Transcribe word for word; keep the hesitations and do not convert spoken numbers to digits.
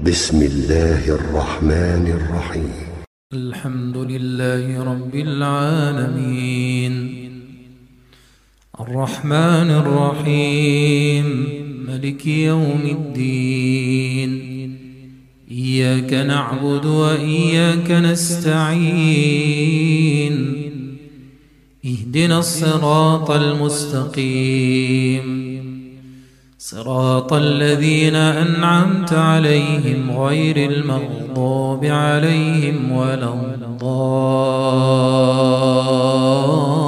بسم الله الرحمن الرحيم. الحمد لله رب العالمين الرحمن الرحيم ملك يوم الدين. إياك نعبد وإياك نستعين. اهدنا الصراط المستقيم صراط الذين أنعمت عليهم غير المغضوب عليهم ولا الضالين.